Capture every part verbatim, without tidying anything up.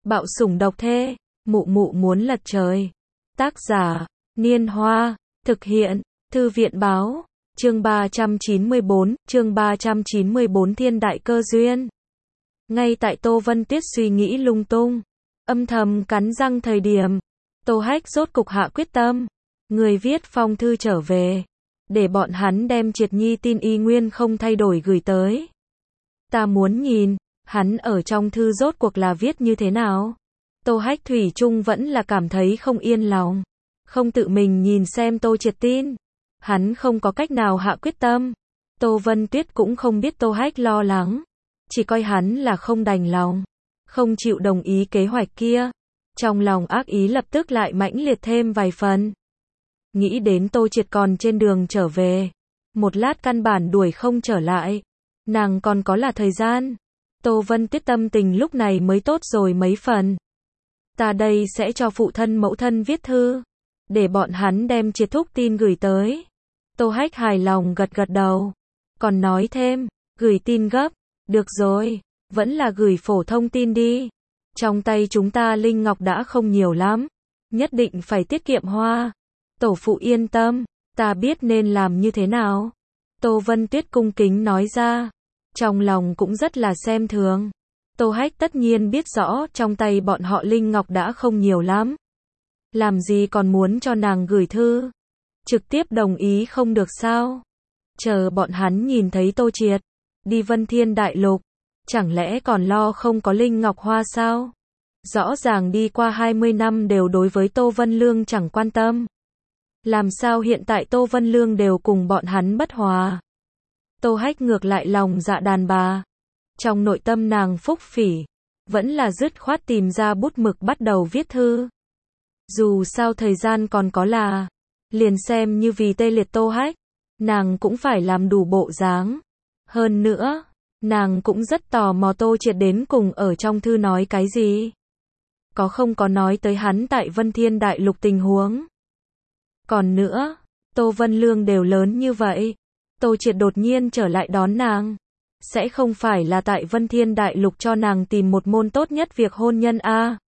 Bạo sủng độc thê, mụ mụ muốn lật trời. Tác giả, Niên Hoa, thực hiện, Thư viện báo, chương ba trăm chín mươi bốn, chương ba trăm chín mươi bốn Thiên đại cơ duyên. Ngay tại Tô Vân Tuyết suy nghĩ lung tung, âm thầm cắn răng thời điểm, Tô Hách rốt cục hạ quyết tâm, người viết phong thư trở về, để bọn hắn đem Triệt Nhi tin y nguyên không thay đổi gửi tới. Ta muốn nhìn, hắn ở trong thư rốt cuộc là viết như thế nào? Tô Hách thủy chung vẫn là cảm thấy không yên lòng, không tự mình nhìn xem Tô Triệt tin. Hắn không có cách nào hạ quyết tâm. Tô Vân Tuyết cũng không biết Tô Hách lo lắng, chỉ coi hắn là không đành lòng, không chịu đồng ý kế hoạch kia. Trong lòng ác ý lập tức lại mãnh liệt thêm vài phần. Nghĩ đến Tô Triệt còn trên đường trở về, một lát căn bản đuổi không trở lại, nàng còn có là thời gian. Tô Vân Tuyết tâm tình lúc này mới tốt rồi mấy phần. Ta đây sẽ cho phụ thân mẫu thân viết thư, để bọn hắn đem Triệt thúc tin gửi tới. Tô Hách hài lòng gật gật đầu, còn nói thêm, gửi tin gấp, được rồi, vẫn là gửi phổ thông tin đi. Trong tay chúng ta linh ngọc đã không nhiều lắm, nhất định phải tiết kiệm hoa. Tổ phụ yên tâm, ta biết nên làm như thế nào. Tô Vân Tuyết cung kính nói ra, trong lòng cũng rất là xem thường. Tô Hách tất nhiên biết rõ trong tay bọn họ linh ngọc đã không nhiều lắm, làm gì còn muốn cho nàng gửi thư, trực tiếp đồng ý không được sao? Chờ bọn hắn nhìn thấy Tô Triệt đi Vân Thiên Đại Lục, chẳng lẽ còn lo không có linh ngọc hoa sao? Rõ ràng đi qua hai mươi năm đều đối với Tô Vân Lương chẳng quan tâm, làm sao hiện tại Tô Vân Lương đều cùng bọn hắn bất hòa? Tô Hách ngược lại lòng dạ đàn bà, trong nội tâm nàng phúc phỉ, vẫn là dứt khoát tìm ra bút mực bắt đầu viết thư. Dù sao thời gian còn có là, liền xem như vì tê liệt Tô Hách, nàng cũng phải làm đủ bộ dáng. Hơn nữa, nàng cũng rất tò mò Tô Triệt đến cùng ở trong thư nói cái gì. Có không có nói tới hắn tại Vân Thiên Đại Lục tình huống. Còn nữa, Tô Vân Lương đều lớn như vậy, Tô Triệt đột nhiên trở lại đón nàng, sẽ không phải là tại Vân Thiên Đại Lục cho nàng tìm một môn tốt nhất việc hôn nhân a? À?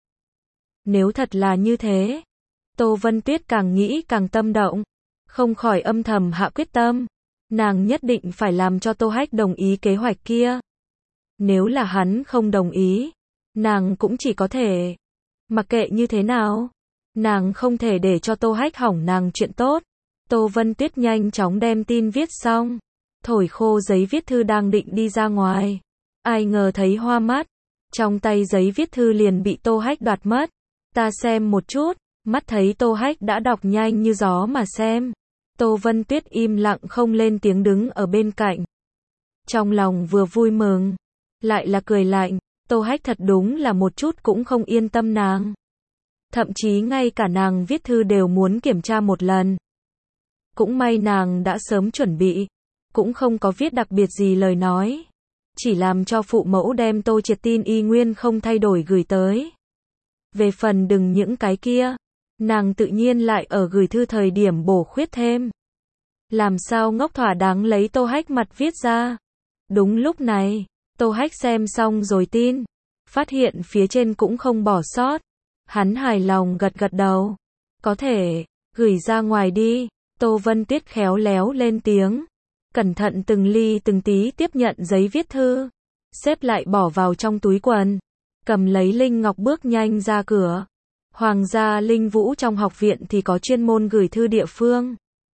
Nếu thật là như thế, Tô Vân Tuyết càng nghĩ càng tâm động, không khỏi âm thầm hạ quyết tâm, nàng nhất định phải làm cho Tô Hách đồng ý kế hoạch kia. Nếu là hắn không đồng ý, nàng cũng chỉ có thể mặc kệ như thế nào, nàng không thể để cho Tô Hách hỏng nàng chuyện tốt. Tô Vân Tuyết nhanh chóng đem tin viết xong, thổi khô giấy viết thư đang định đi ra ngoài, ai ngờ thấy hoa mắt, trong tay giấy viết thư liền bị Tô Hách đoạt mất. Ta xem một chút, mắt thấy Tô Hách đã đọc nhanh như gió mà xem. Tô Vân Tuyết im lặng không lên tiếng đứng ở bên cạnh. Trong lòng vừa vui mừng, lại là cười lạnh, Tô Hách thật đúng là một chút cũng không yên tâm nàng. Thậm chí ngay cả nàng viết thư đều muốn kiểm tra một lần. Cũng may nàng đã sớm chuẩn bị, cũng không có viết đặc biệt gì lời nói, chỉ làm cho phụ mẫu đem Tô Triệt tin y nguyên không thay đổi gửi tới. Về phần đừng những cái kia, nàng tự nhiên lại ở gửi thư thời điểm bổ khuyết thêm. Làm sao ngốc thỏa đáng lấy Tô Hách mặt viết ra. Đúng lúc này, Tô Hách xem xong rồi tin, phát hiện phía trên cũng không bỏ sót. Hắn hài lòng gật gật đầu. Có thể, gửi ra ngoài đi. Tô Vân Tuyết khéo léo lên tiếng, cẩn thận từng ly từng tí tiếp nhận giấy viết thư, xếp lại bỏ vào trong túi quần, cầm lấy linh ngọc bước nhanh ra cửa. Hoàng gia Linh Vũ trong học viện thì có chuyên môn gửi thư địa phương.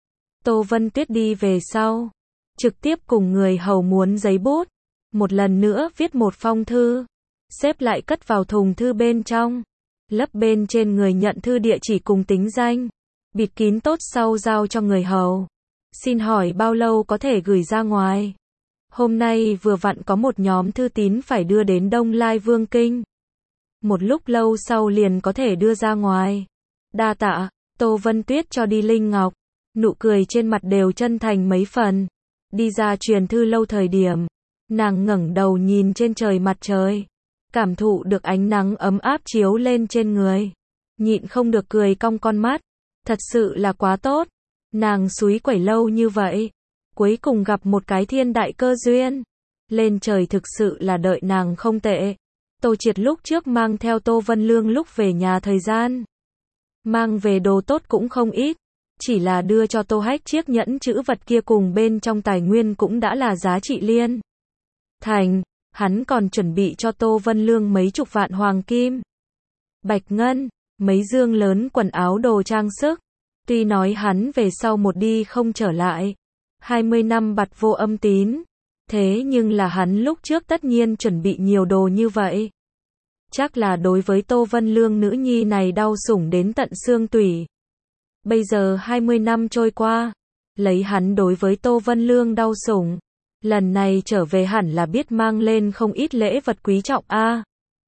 Tô Vân Tuyết đi về sau, trực tiếp cùng người hầu muốn giấy bút, một lần nữa viết một phong thư, xếp lại cất vào thùng thư bên trong, lấp bên trên người nhận thư địa chỉ cùng tính danh, bịt kín tốt sau giao cho người hầu. Xin hỏi bao lâu có thể gửi ra ngoài? Hôm nay vừa vặn có một nhóm thư tín phải đưa đến Đông Lai Vương Kinh. Một lúc lâu sau liền có thể đưa ra ngoài. Đa tạ. Tô Vân Tuyết cho đi linh ngọc, nụ cười trên mặt đều chân thành mấy phần. Đi ra truyền thư lâu thời điểm, nàng ngẩng đầu nhìn trên trời mặt trời, cảm thụ được ánh nắng ấm áp chiếu lên trên người, nhịn không được cười cong con mắt. Thật sự là quá tốt. Nàng súy quẩy lâu như vậy, cuối cùng gặp một cái thiên đại cơ duyên. Lên trời thực sự là đợi nàng không tệ. Tô Triệt lúc trước mang theo Tô Vân Lương lúc về nhà thời gian. Mang về đồ tốt cũng không ít. Chỉ là đưa cho Tô Hách chiếc nhẫn chữ vật kia cùng bên trong tài nguyên cũng đã là giá trị liên thành. Hắn còn chuẩn bị cho Tô Vân Lương mấy chục vạn hoàng kim, bạch ngân, mấy dương lớn quần áo đồ trang sức. Tuy nói hắn về sau một đi không trở lại, hai mươi năm bặt vô âm tín, thế nhưng là hắn lúc trước tất nhiên chuẩn bị nhiều đồ như vậy. Chắc là đối với Tô Vân Lương nữ nhi này đau sủng đến tận xương tủy. Bây giờ hai mươi năm trôi qua, lấy hắn đối với Tô Vân Lương đau sủng, lần này trở về hẳn là biết mang lên không ít lễ vật quý trọng a.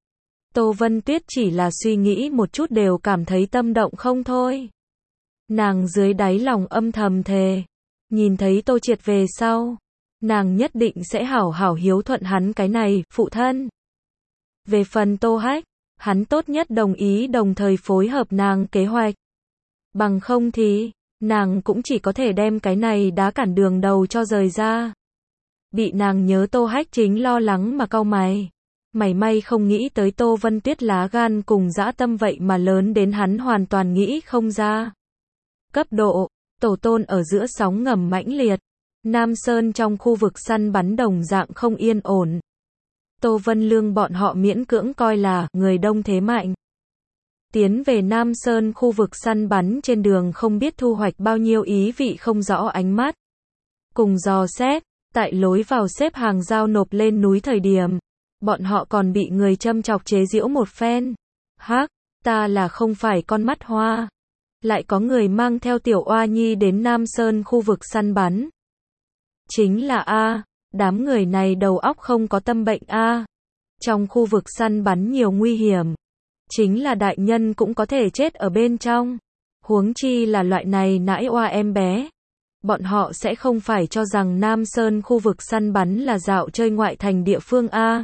Tô Vân Tuyết chỉ là suy nghĩ một chút đều cảm thấy tâm động không thôi. Nàng dưới đáy lòng âm thầm thề, nhìn thấy Tô Triệt về sau, nàng nhất định sẽ hảo hảo hiếu thuận hắn cái này, phụ thân. Về phần Tô Hách, hắn tốt nhất đồng ý đồng thời phối hợp nàng kế hoạch. Bằng không thì, nàng cũng chỉ có thể đem cái này đá cản đường đầu cho rời ra. Bị nàng nhớ Tô Hách chính lo lắng mà cau mày. Mày may không nghĩ tới Tô Vân Tuyết lá gan cùng dã tâm vậy mà lớn đến hắn hoàn toàn nghĩ không ra. Cấp độ, tổ tôn ở giữa sóng ngầm mãnh liệt. Nam Sơn trong khu vực săn bắn đồng dạng không yên ổn. Tô Vân Lương bọn họ miễn cưỡng coi là người đông thế mạnh. Tiến về Nam Sơn khu vực săn bắn trên đường không biết thu hoạch bao nhiêu ý vị không rõ ánh mắt. Cùng dò xét, tại lối vào xếp hàng giao nộp lên núi thời điểm, bọn họ còn bị người châm chọc chế giễu một phen. Hắc, ta là không phải con mắt hoa. Lại có người mang theo tiểu oa nhi đến Nam Sơn khu vực săn bắn. Chính là A, đám người này đầu óc không có tâm bệnh A. Trong khu vực săn bắn nhiều nguy hiểm. Chính là đại nhân cũng có thể chết ở bên trong. Huống chi là loại này nãi oa em bé. Bọn họ sẽ không phải cho rằng Nam Sơn khu vực săn bắn là dạo chơi ngoại thành địa phương A.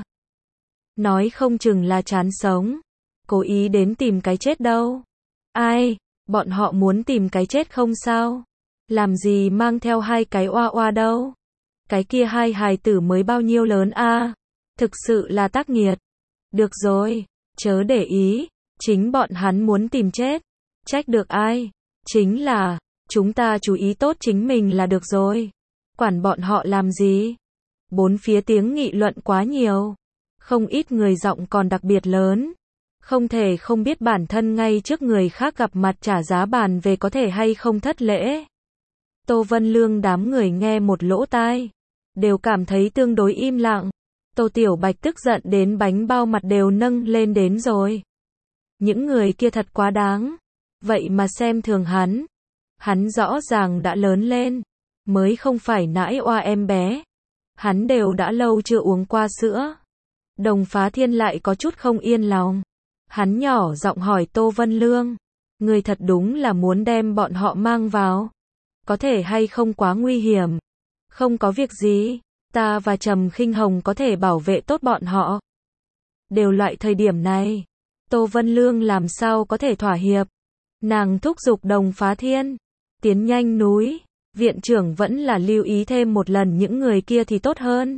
Nói không chừng là chán sống. Cố ý đến tìm cái chết đâu. Ai, bọn họ muốn tìm cái chết không sao. Làm gì mang theo hai cái oa oa đâu. Cái kia hai hài tử mới bao nhiêu lớn A. Thực sự là tác nghiệt. Được rồi, chớ để ý. Chính bọn hắn muốn tìm chết. Trách được ai? Chính là, chúng ta chú ý tốt chính mình là được rồi. Quản bọn họ làm gì? Bốn phía tiếng nghị luận quá nhiều. Không ít người giọng còn đặc biệt lớn. Không thể không biết bản thân ngay trước người khác gặp mặt trả giá bàn về có thể hay không thất lễ. Tô Vân Lương đám người nghe một lỗ tai. Đều cảm thấy tương đối im lặng. Tô Tiểu Bạch tức giận đến bánh bao mặt đều nâng lên đến rồi. Những người kia thật quá đáng. Vậy mà xem thường hắn. Hắn rõ ràng đã lớn lên. Mới không phải nãi oa em bé. Hắn đều đã lâu chưa uống qua sữa. Đồng Phá Thiên lại có chút không yên lòng. Hắn nhỏ giọng hỏi Tô Vân Lương. Người thật đúng là muốn đem bọn họ mang vào. Có thể hay không quá nguy hiểm. Không có việc gì. Ta và Trầm Khinh Hồng có thể bảo vệ tốt bọn họ. Đều loại thời điểm này. Tô Vân Lương làm sao có thể thỏa hiệp. Nàng thúc giục Đồng Phá Thiên. Tiến nhanh núi. Viện trưởng vẫn là lưu ý thêm một lần những người kia thì tốt hơn.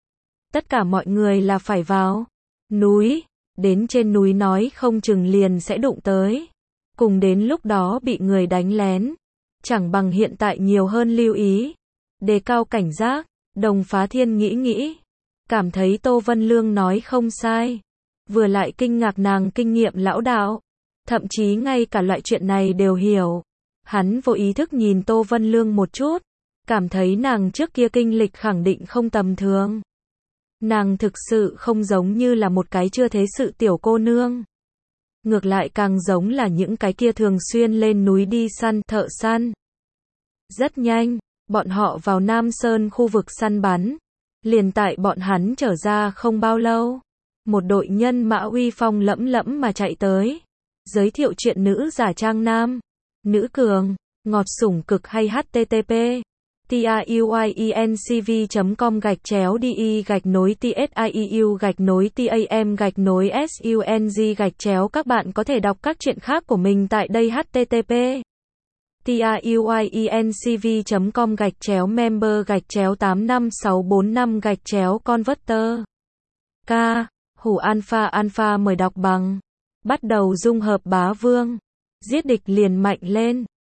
Tất cả mọi người là phải vào núi. Đến trên núi nói không chừng liền sẽ đụng tới. Cùng đến lúc đó bị người đánh lén. Chẳng bằng hiện tại nhiều hơn lưu ý. Đề cao cảnh giác. Đồng Phá Thiên nghĩ nghĩ. Cảm thấy Tô Vân Lương nói không sai. Vừa lại kinh ngạc nàng kinh nghiệm lão đạo. Thậm chí ngay cả loại chuyện này đều hiểu. Hắn vô ý thức nhìn Tô Vân Lương một chút. Cảm thấy nàng trước kia kinh lịch khẳng định không tầm thường. Nàng thực sự không giống như là một cái chưa thế sự tiểu cô nương. Ngược lại càng giống là những cái kia thường xuyên lên núi đi săn thợ săn. Rất nhanh, bọn họ vào Nam Sơn khu vực săn bắn. Liền tại bọn hắn trở ra không bao lâu. Một đội nhân mã uy phong lẫm lẫm mà chạy tới. Giới thiệu chuyện nữ giả trang nam. Nữ cường, ngọt sủng cực hay http tiuyencv chấm com gạch chéo de gạch nối tsiu gạch nối tam gạch nối sung gạch chéo. Các bạn có thể đọc các chuyện khác của mình tại đây. Http tiuyencv chấm com gạch chéo member gạch chéo tám năm sáu bốn năm gạch chéo converter. K. Hủ Alpha Alpha mời đọc bằng. Bắt đầu dung hợp bá vương. Giết địch liền mạnh lên.